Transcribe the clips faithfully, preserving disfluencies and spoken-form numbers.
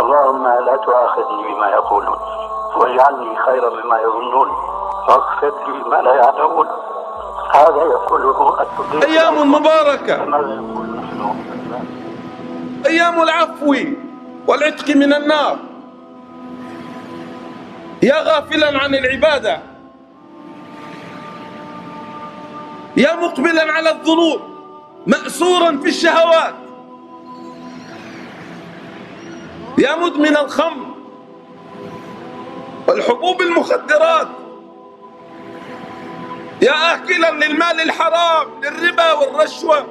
اللهم لا تؤاخذني بما يقولون واجعلني خيرا مما يظنون واغفر لي ما لا يعلمون. هذا يقوله الصديق. أيام مباركة، أيام العفو والعتق من النار. يا غافلا عن العبادة، يا مقبلا على الذنوب، مأسورا في الشهوات، يا مدمن الخمر والحبوب المخدرات، يا آكلا للمال الحرام للربا والرشوة،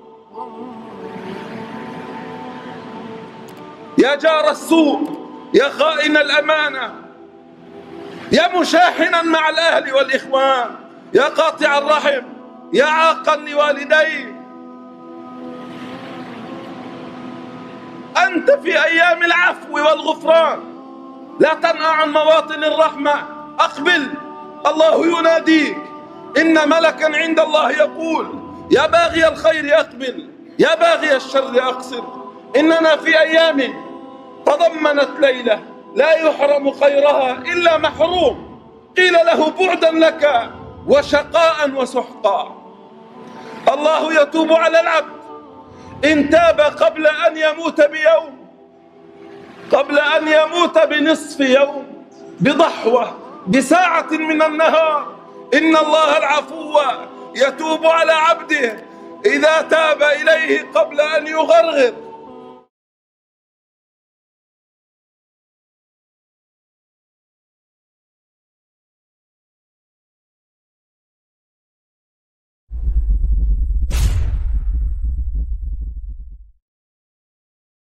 يا جار السوء، يا خائن الأمانة، يا مشاحنا مع الأهل والإخوان، يا قاطع الرحم، يا عاقا لوالديه. أنت في أيام العفو والغفران، لا تنأى عن مواطن الرحمة. أقبل، الله يناديك. إن ملكا عند الله يقول: يا باغي الخير أقبل، يا باغي الشر أقصر. إننا في أيام تضمنت ليلة لا يحرم خيرها إلا محروم، قيل له بعدا لك وشقاء وسحقا. الله يتوب على العبد إن تاب قبل أن يموت بيوم، قبل أن يموت بنصف يوم، بضحوة، بساعة من النهار. إن الله العفو يتوب على عبده إذا تاب إليه قبل أن يغرغر.